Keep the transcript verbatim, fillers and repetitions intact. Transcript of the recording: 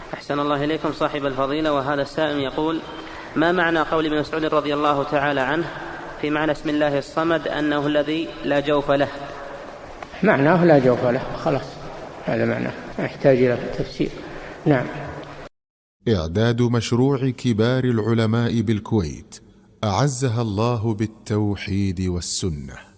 أحسن الله إليكم صاحب الفضيلة. وهذا السائل يقول: ما معنى قول ابن مسعود رضي الله تعالى عنه في معنى اسم الله الصمد أنه الذي لا جوف له؟ معناه لا جوف له، خلاص هذا معناه، يحتاج إلى تفسير. نعم. إعداد مشروع كبار العلماء بالكويت أعزها الله بالتوحيد والسنة.